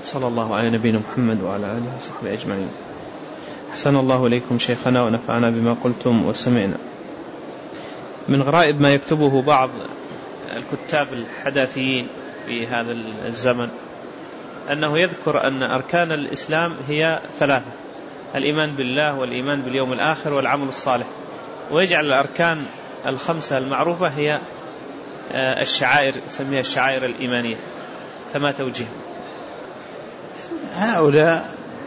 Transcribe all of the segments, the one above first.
صلى الله على نبينا محمد وعلى آله وصحبه أجمعين. أحسن الله إليكم شيخنا ونفعنا بما قلتم وسمعنا. من غرائب ما يكتبه بعض الكتاب الحداثيين في هذا الزمن أنه يذكر أن أركان الإسلام هي 3: الإيمان بالله والإيمان باليوم الآخر والعمل الصالح، ويجعل الأركان 5 المعروفة هي الشعائر، يسميها الشعائر الإيمانية. فما توجيه؟ هؤلاء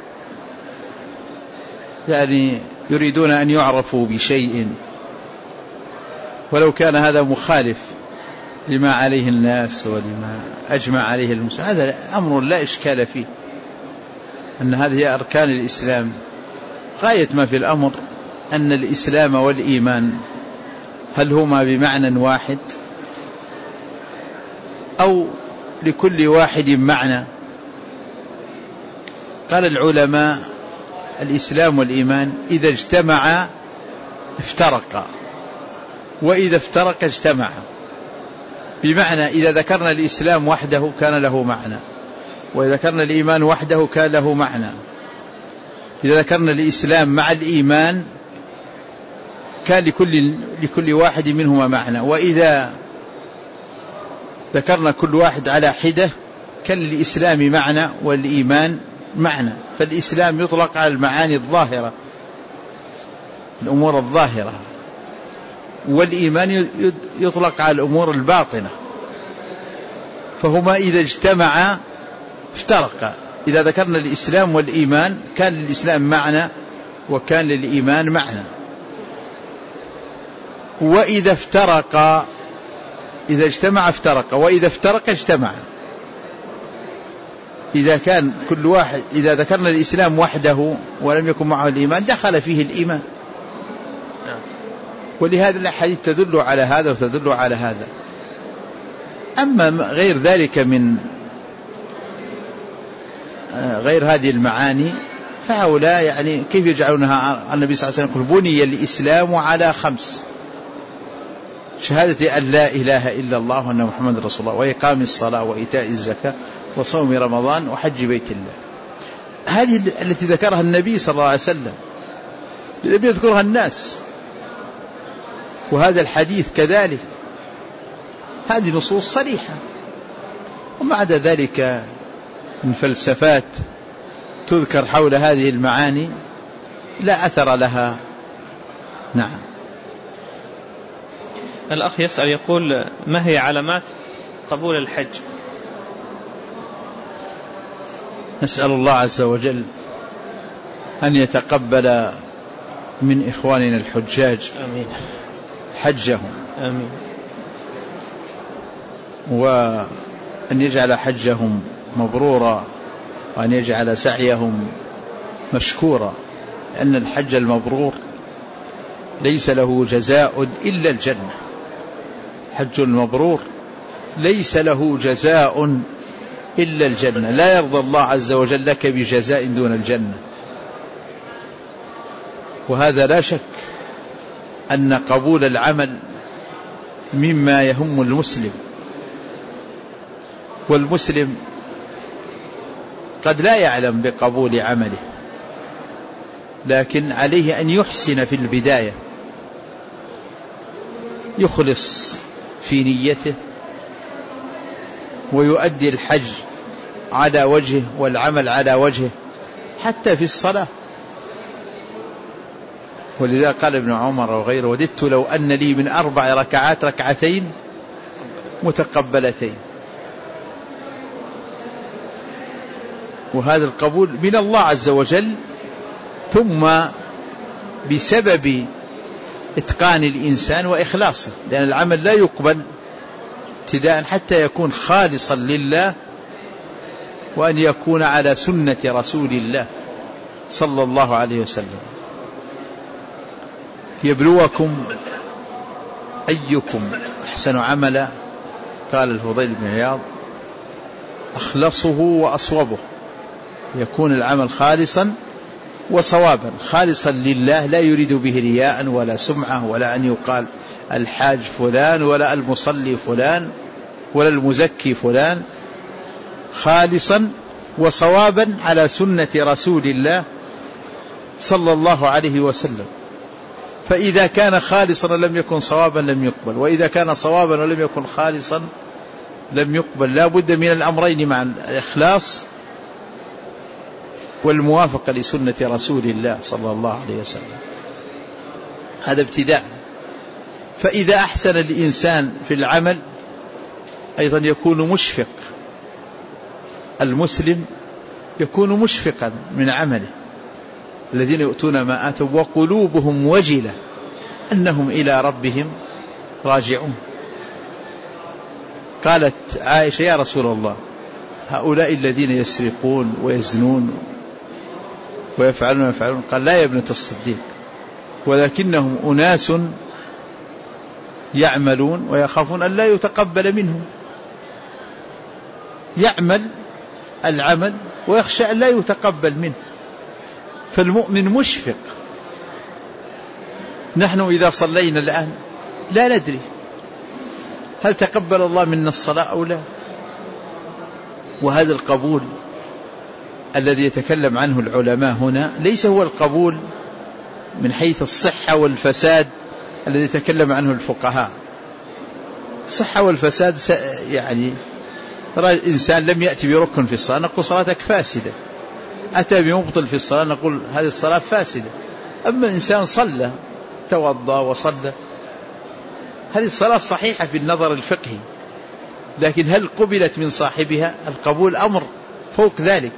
يعني يريدون أن يعرفوا بشيء ولو كان هذا مخالف لما عليه الناس ولما أجمع عليه المسلمين. هذا أمر لا إشكال فيه، أن هذه أركان الإسلام. غاية ما في الأمر أن الإسلام والإيمان هل هما بمعنى واحد أو لكل واحد معنى؟ قال العلماء: الإسلام والإيمان إذا اجتمعا افترقا، وإذا افترق اجتمعا. بمعنى إذا ذكرنا الإسلام وحده كان له معنى، وإذا ذكرنا الإيمان وحده كان له معنى. إذا ذكرنا الإسلام مع الإيمان كان لكل واحد منهما معنى، وإذا ذكرنا كل واحد على حدة كان للإسلام معنى والإيمان معنى. فالإسلام يطلق على المعاني الظاهرة، الأمور الظاهرة، والإيمان يطلق على الأمور الباطنة. فهما إذا اجتمعا افترقا. إذا ذكرنا الإسلام والإيمان كان للإسلام معنى وكان للإيمان معنى. وإذا افترقا، إذا اجتمع افترق، وإذا افترق اجتمع. إذا كان كل واحد، إذا ذكرنا الإسلام وحده ولم يكن معه الإيمان دخل فيه الإيمان. ولهذا الأحاديث تدل على هذا وتدل على هذا. أما غير ذلك من غير هذه المعاني فهؤلاء يعني كيف يجعلونها؟ النبي صلى الله عليه وسلم يقول: بني الإسلام على 5: شهادة أن لا إله إلا الله وأن محمد رسول الله، وإقام الصلاة، وإيتاء الزكاة، وصوم رمضان، وحج بيت الله. هذه التي ذكرها النبي صلى الله عليه وسلم، لم يذكرها الناس. وهذا الحديث كذلك، هذه نصوص صريحة. ومع ذلك من فلسفات تذكر حول هذه المعاني لا أثر لها. نعم. الأخ يسأل يقول: ما هي علامات قبول الحج؟ نسأل الله عز وجل أن يتقبل من إخواننا الحجاج آمين حجهم، آمين، وأن يجعل حجهم مبرورا، وأن يجعل سعيهم مشكورا، لأن الحج المبرور ليس له جزاء إلا الجنة. حج المبرور ليس له جزاء إلا الجنة. لا يرضى الله عز وجل لك بجزاء دون الجنة. وهذا لا شك أن قبول العمل مما يهم المسلم. والمسلم قد لا يعلم بقبول عمله، لكن عليه أن يحسن في البداية، يخلص في نيته، ويؤدي الحج على وجهه والعمل على وجهه حتى في الصلاة. ولذا قال ابن عمر وغيره: وددت لو أن لي من 4 ركعات 2 متقبلتين. وهذا القبول من الله عز وجل، ثم بسبب إتقان الإنسان وإخلاصه، لأن العمل لا يقبل ابتداء حتى يكون خالصا لله، وأن يكون على سنة رسول الله صلى الله عليه وسلم. يبلوكم أيكم أحسن عملا، قال الفضيل بن عياض: أخلصه وأصوبه. يكون العمل خالصا وصوابا، خالصا لله، لا يريد به رياء ولا سمعة، ولا أن يقال الحاج فلان، ولا المصلي فلان، ولا المزكي فلان. خالصا وصوابا على سنة رسول الله صلى الله عليه وسلم. فإذا كان خالصا لم يكن صوابا لم يقبل، وإذا كان صوابا ولم يكن خالصا لم يقبل. لا بد من الأمرين مع الإخلاص والموافقة لسنة رسول الله صلى الله عليه وسلم. هذا ابتداء. فإذا أحسن الإنسان في العمل أيضا يكون مشفق، المسلم يكون مشفقا من عمله. الذين يؤتون ما آتوا وقلوبهم وجلة أنهم إلى ربهم راجعون. قالت عائشة: يا رسول الله، هؤلاء الذين يسرقون ويزنون ويفعلون ويفعلون. قال: لا يا ابنة الصديق، ولكنهم أناس يعملون ويخافون أن لا يتقبل منهم. يعمل العمل ويخشى أن لا يتقبل منه. فالمؤمن مشفق. نحن إذا صلينا الآن لا ندري هل تقبل الله منا الصلاة أو لا. وهذا القبول الذي يتكلم عنه العلماء هنا ليس هو القبول من حيث الصحة والفساد الذي يتكلم عنه الفقهاء. الصحة والفساد يعني إنسان لم يأتي بركن في الصلاة نقول صلاتك فاسدة، أتى بمبطل في الصلاة نقول هذه الصلاة فاسدة. أما إنسان صلى توضأ وصلى هذه الصلاة صحيحة في النظر الفقهي، لكن هل قبلت من صاحبها؟ القبول أمر فوق ذلك.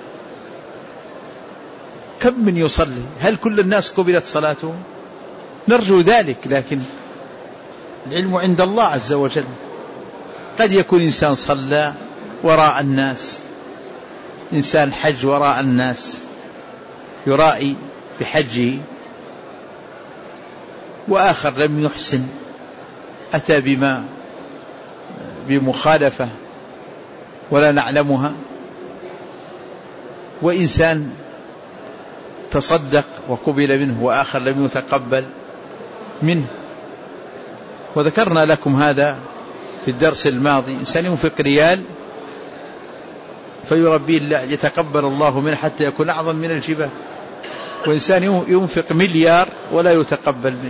كم من يصلي؟ هل كل الناس قبلت صلاته؟ نرجو ذلك، لكن العلم عند الله عز وجل. قد يكون إنسان صلى وراء الناس، إنسان حج وراء الناس يرائي بحجه، وآخر لم يحسن أتى بمخالفة ولا نعلمها، وإنسان تصدق وقبل منه وآخر لم يتقبل منه. وذكرنا لكم هذا في الدرس الماضي. إنسان ينفق ريال فيربيه الله يتقبل الله منه حتى يكون أعظم من الجبال، وإنسان ينفق مليار ولا يتقبل منه.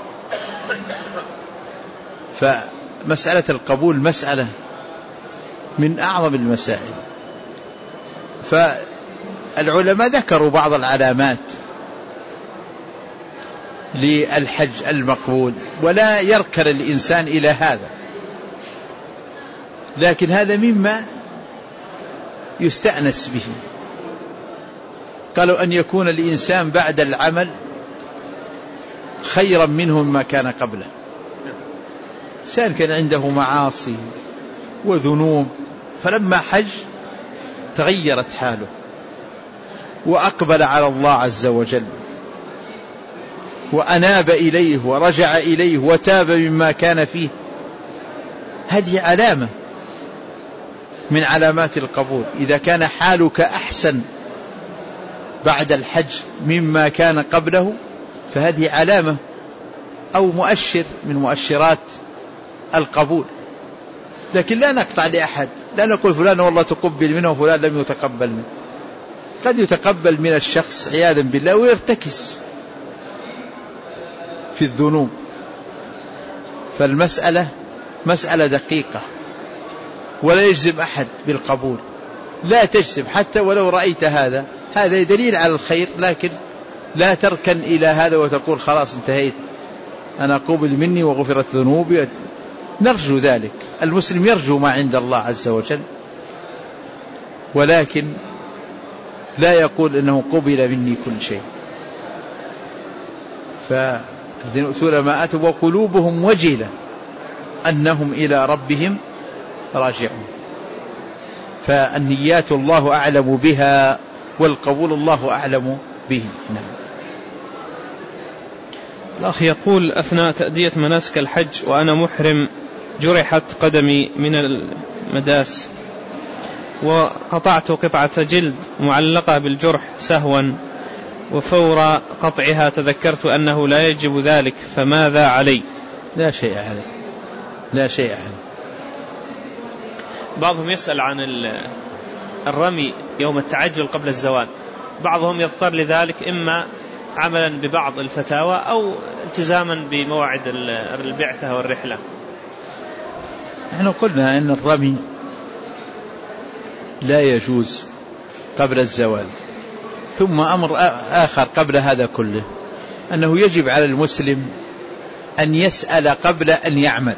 فمسألة القبول مسألة من أعظم المسائل. فالعلماء ذكروا بعض العلامات للحج المقبول، ولا يركن الإنسان إلى هذا، لكن هذا مما يستأنس به. قالوا أن يكون الإنسان بعد العمل خيرا منه مما كان قبله. إنسان كان عنده معاصي وذنوب، فلما حج تغيرت حاله وأقبل على الله عز وجل وأناب إليه ورجع إليه وتاب مما كان فيه. هذه علامة من علامات القبول. إذا كان حالك أحسن بعد الحج مما كان قبله فهذه علامة أو مؤشر من مؤشرات القبول. لكن لا نقطع لأحد، لا نقول فلان والله تقبل منه وفلان لم يتقبل منه. قد يتقبل من الشخص عياذا بالله ويرتكس في الذنوب. فالمسألة مسألة دقيقة، ولا يجزم أحد بالقبول. لا تجزم حتى ولو رأيت هذا دليل على الخير، لكن لا تركن إلى هذا وتقول خلاص انتهيت أنا قبل مني وغفرت ذنوبي. نرجو ذلك، المسلم يرجو ما عند الله عز وجل، ولكن لا يقول إنه قبل مني كل شيء. فالذين يؤتون ما آتوا وقلوبهم وجلة أنهم إلى ربهم راجعون. فالنيات الله أعلم بها، والقبول الله أعلم به. نعم. الأخ يقول: أثناء تأدية مناسك الحج وأنا محرم جرحت قدمي من المداس، وقطعت قطعة جلد معلقة بالجرح سهوا، وفور قطعها تذكرت أنه لا يجب ذلك، فماذا علي؟ لا شيء عليه، لا شيء عليه. بعضهم يسأل عن الرمي يوم التعجل قبل الزوال؟ بعضهم يضطر لذلك إما عملا ببعض الفتاوى أو التزاما بموعد البعثة والرحلة. نحن قلنا أن الرمي لا يجوز قبل الزوال. ثم أمر آخر قبل هذا كله، أنه يجب على المسلم أن يسأل قبل أن يعمل،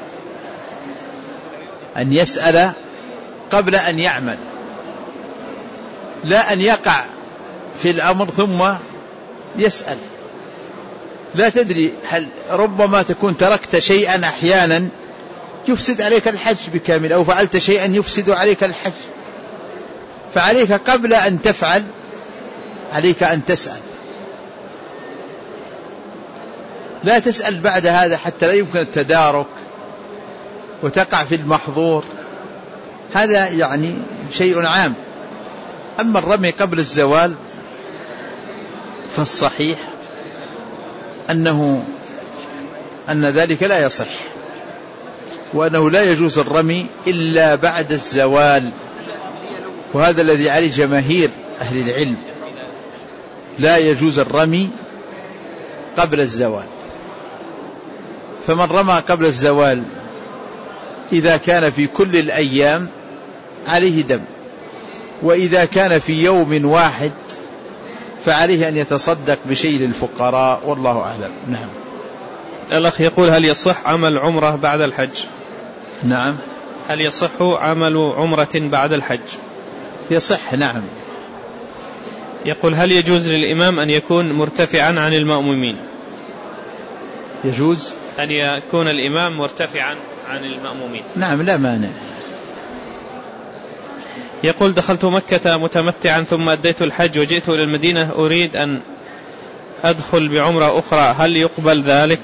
أن يسأل قبل أن يعمل، لا أن يقع في الأمر ثم يسأل. لا تدري، هل ربما تكون تركت شيئا أحيانا يفسد عليك الحج بكامل، أو فعلت شيئا يفسد عليك الحج، فعليك قبل أن تفعل عليك أن تسأل، لا تسأل بعد هذا حتى لا يمكن التدارك وتقع في المحظور، هذا يعني شيء عام. أما الرمي قبل الزوال فالصحيح أن ذلك لا يصح، وأنه لا يجوز الرمي إلا بعد الزوال، وهذا الذي عليه جماهير أهل العلم، لا يجوز الرمي قبل الزوال. فمن رمى قبل الزوال إذا كان في كل الأيام عليه دم، وإذا كان في يوم واحد فعليه أن يتصدق بشيء للفقراء، والله أعلم. نعم. الأخ يقول: هل يصح عمل عمرة بعد الحج؟ نعم. هل يصح عمل عمرة بعد الحج؟ يصح، نعم. يقول: هل يجوز للإمام أن يكون مرتفعا عن المأمومين؟ يجوز أن يكون الإمام مرتفعا عن المأمومين. نعم، لا مانع. يقول: دخلت مكة متمتعا ثم أديت الحج وجئت إلى المدينة أريد أن أدخل بعمرة أخرى، هل يقبل ذلك؟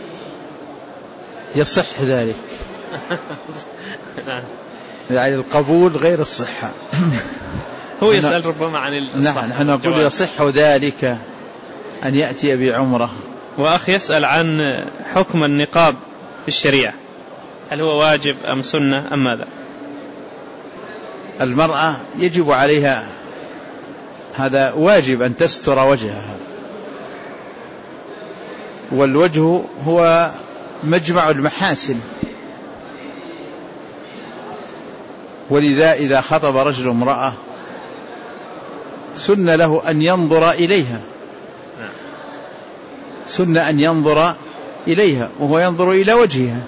يصح ذلك. يعني القبول غير الصحة. هو يسأل ربما عن الصحة. نحن نقول يصح ذلك أن يأتي بعمرة. وأخ يسأل عن حكم النقاب في الشريعة، هل هو واجب أم سنة أم ماذا؟ المرأة يجب عليها، هذا واجب، أن تستر وجهها، والوجه هو مجمع المحاسن، ولذا إذا خطب رجل امرأة سن له أن ينظر إليها، سن أن ينظر إليها وهو ينظر إلى وجهها.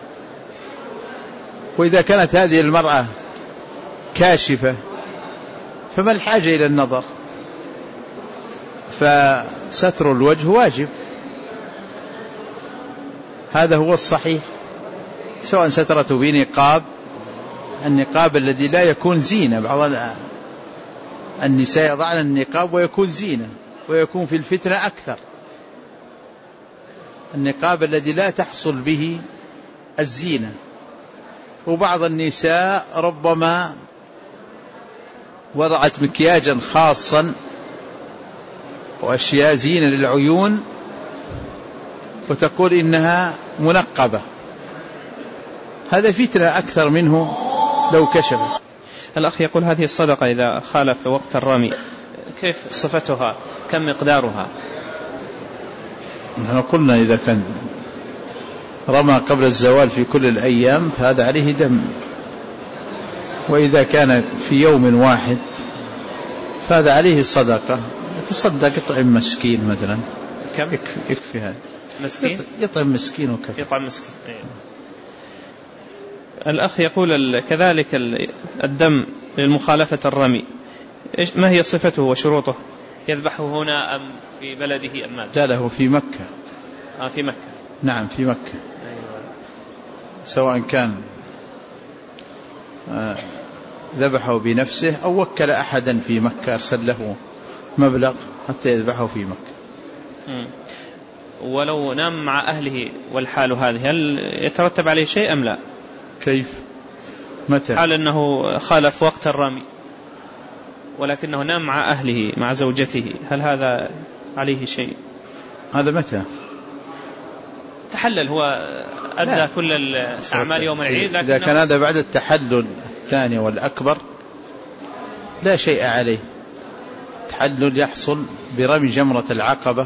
وإذا كانت هذه المرأة كاشفة فما الحاجة إلى النظر؟ فستر الوجه واجب، هذا هو الصحيح، سواء سترته بنقاب، النقاب الذي لا يكون زينة، بعض النساء يضعن النقاب ويكون زينة ويكون في الفتنة أكثر، النقاب الذي لا تحصل به الزينة. وبعض النساء ربما وضعت مكياجا خاصا وأشياء زينة للعيون وتقول إنها منقبة، هذا فتنة أكثر منه لو كشف. الأخ يقول: هذه الصدقة إذا خالف وقت الرمي كيف صفتها؟ كم مقدارها؟ نحن قلنا إذا كان رمى قبل الزوال في كل الأيام فهذا عليه دم، وإذا كان في يوم واحد فهذا عليه صدقة، يتصدق، يطعم مسكين مثلا. كم؟ يكفي هذا، مسكين؟ يطعم مسكين وكفي. يطعم مسكين. الأخ يقول: كذلك الدم للمخالفة الرمي، ما هي صفته وشروطه؟ يذبحه هنا أم في بلده أم ماذا؟ له في مكة. في مكة. نعم، في مكة. أيوة. سواء كان ذبحه بنفسه أو وكل أحدا في مكة أرسل له مبلغ حتى يذبحه في مكة. ولو نام مع أهله والحال هذه هل يترتب عليه شيء أم لا؟ كيف؟ متى؟ حال أنه خالف وقت الرمي ولكنه نام مع أهله مع زوجته، هل هذا عليه شيء؟ هذا متى؟ تحلل، هو أدى لا. كل الأعمال يوم العيد، إذا كان هذا بعد التحلل الثاني والأكبر لا شيء عليه. التحلل يحصل برمي جمرة العقبة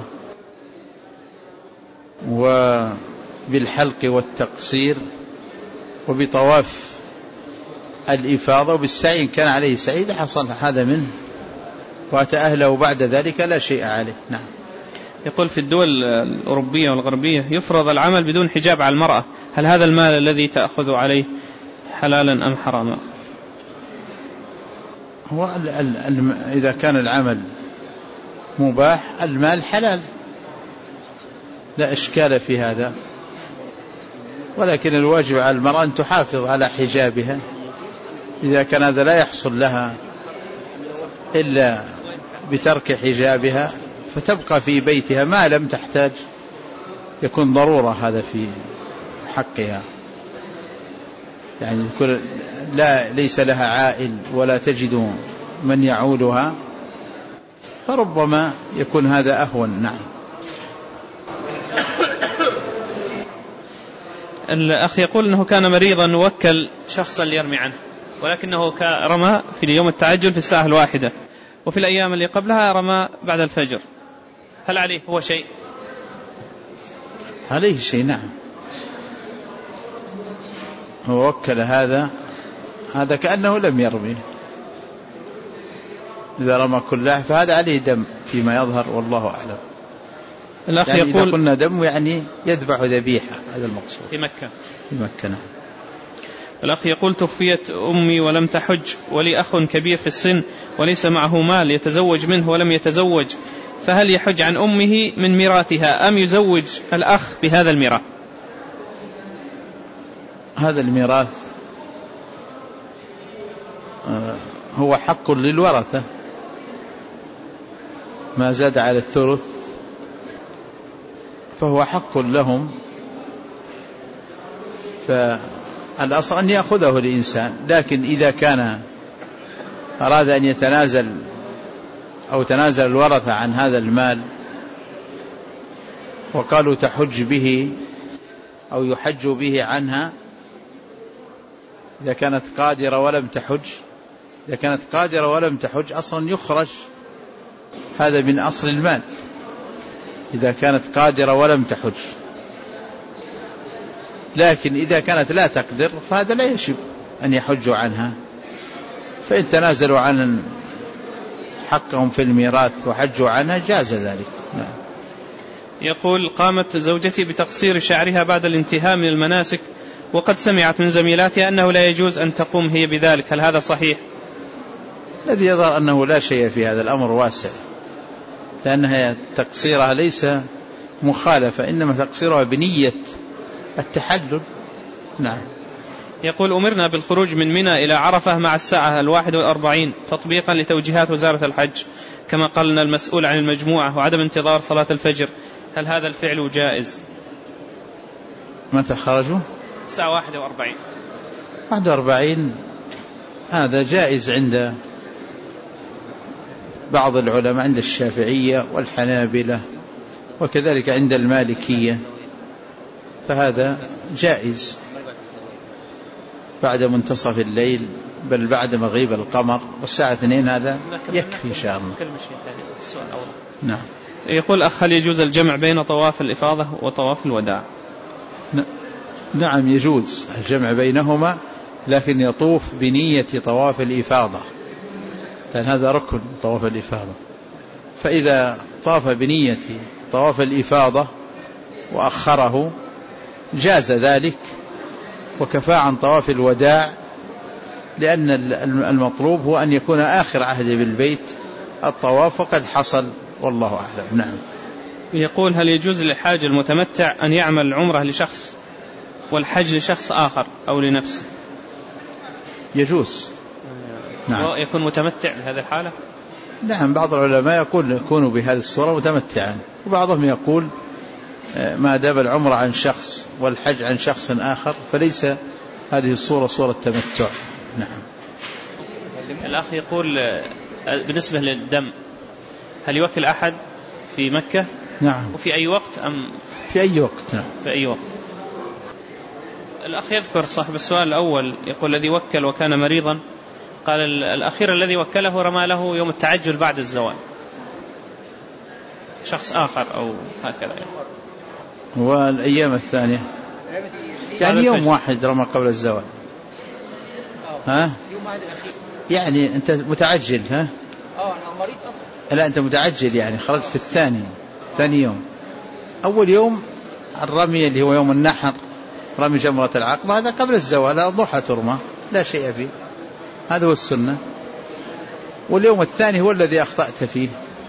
وبالحلق والتقصير وبطواف الإفاضة وبالسعي إن كان عليه سعي حصل هذا منه وأتى أهله بعد ذلك لا شيء عليه. نعم. يقول في الدول الأوروبية والغربية يفرض العمل بدون حجاب على المرأة، هل هذا المال الذي تأخذ عليه حلالا أم حراما؟ هو إذا كان العمل مباح المال حلال لا إشكال في هذا، ولكن الواجب على المرأة أن تحافظ على حجابها. إذا كان هذا لا يحصل لها إلا بترك حجابها فتبقى في بيتها ما لم تحتاج، يكون ضرورة هذا في حقها، يعني ليس لها عائل ولا تجد من يعولها، فربما يكون هذا أهون. نعم. الأخ يقول أنه كان مريضا ووكل شخصا ليرمي عنه، ولكنه رمى في يوم التعجل في الساعة 1 وفي الأيام اللي قبلها رمى بعد الفجر، هل عليه هو شيء؟ عليه شيء. نعم. هو وكل هذا كأنه لم يرمي، إذا رمى كله فهذا عليه دم فيما يظهر والله أعلم. الأخ يعني يقول إذا قلنا دم يعني يذبح ذبيحة، هذا المقصود. في مكة. في مكة. نعم. الأخ يقول توفيت أمي ولم تحج، ولي أخ كبير في السن وليس معه مال يتزوج منه ولم يتزوج، فهل يحج عن أمه من ميراثها أم يزوج الأخ بهذا الميراث؟ هذا الميراث هو حق للورثة، ما زاد على الثلث فهو حق لهم، فالأصل أن يأخذه الإنسان. لكن إذا كان أراد أن يتنازل أو تنازل الورثة عن هذا المال وقالوا تحج به أو يحج به عنها، إذا كانت قادرة ولم تحج أصلا يخرج هذا من أصل المال، إذا كانت قادرة ولم تحج. لكن إذا كانت لا تقدر فهذا لا يجب أن يحجوا عنها، فإن تنازلوا عن حقهم في الميراث وحجوا عنها جاز ذلك. نعم. يقول قامت زوجتي بتقصير شعرها بعد الانتهاء من المناسك، وقد سمعت من زميلاتها أنه لا يجوز أن تقوم هي بذلك، هل هذا صحيح؟ الذي يظهر أنه لا شيء في هذا الأمر واسع، لأنها تقصيرها ليس مخالفة، إنما تقصيرها بنية التحلل. نعم. يقول أمرنا بالخروج من منى إلى عرفة مع الساعة 41 تطبيقا لتوجيهات وزارة الحج، كما قال لنا المسؤول عن المجموعة، وعدم انتظار صلاة الفجر، هل هذا الفعل جائز؟ متى خرجوا؟ الساعة 41. 41 هذا جائز عند بعض العلماء، عند الشافعية والحنابلة وكذلك عند المالكية، فهذا جائز بعد منتصف الليل بل بعد مغيب القمر والساعة 2، هذا يكفي إن شاء الله. نعم. يقول أخ هل يجوز الجمع بين طواف الإفاضة وطواف الوداع؟ نعم يجوز الجمع بينهما، لكن يطوف بنية طواف الإفاضة، لأن هذا ركن طواف الإفاضة، فإذا طاف بنية طواف الإفاضة وأخره جاز ذلك وكفى عن طواف الوداع، لأن المطلوب هو أن يكون آخر عهد بالبيت الطواف وقد حصل والله أعلم. نعم. يقول هل يجوز للحاج المتمتع أن يعمل عمره لشخص والحج لشخص آخر أو لنفسه؟ يجوز. نعم. يكون متمتع بهذه الحالة؟ نعم. بعض العلماء يقول يكون بهذه الصورة متمتعا، وبعضهم يقول ما دام العمرة عن شخص والحج عن شخص آخر فليس هذه الصورة صورة تمتع. نعم. الأخ يقول بالنسبة للدم هل يوكل أحد في مكة؟ نعم. وفي أي وقت أم في أي وقت؟ نعم. في أي وقت. الأخ يذكر صاحب السؤال الأول يقول الذي وكل وكان مريضا قال الأخير الذي وكله رمى له يوم التعجل بعد الزوال، شخص آخر أو هكذا يعني. والأيام الثانية يعني يوم واحد رمى قبل الزوال. ها يعني أنت متعجل؟ ها أنا مريض أصلا. لا أنت متعجل يعني خرجت في ثاني يوم. أول يوم الرمي اللي هو يوم النحر رمي جمرة العقبة هذا قبل الزوال، هذا ضحى ترمى لا شيء فيه، هذا هو السنة. واليوم الثاني هو الذي أخطأت فيه.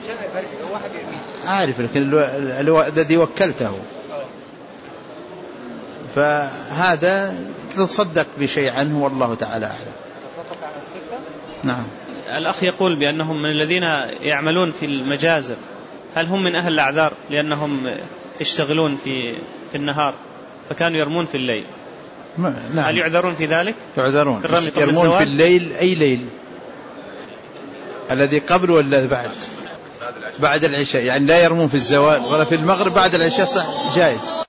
عارف لكن الذي وكلته، فهذا تتصدق بشيء عنه والله تعالى أعلم. نعم. الأخ يقول بأنهم من الذين يعملون في المجازر، هل هم من أهل الأعذار لأنهم يشتغلون في النهار فكانوا يرمون في الليل؟ نعم. هل يعذرون في ذلك؟ يعذرون، يرمون في الليل. أي ليل؟ الذي قبل ولا بعد العشاء؟ يعني لا يرمون في الزوال ولا في المغرب، بعد العشاء صح جائز.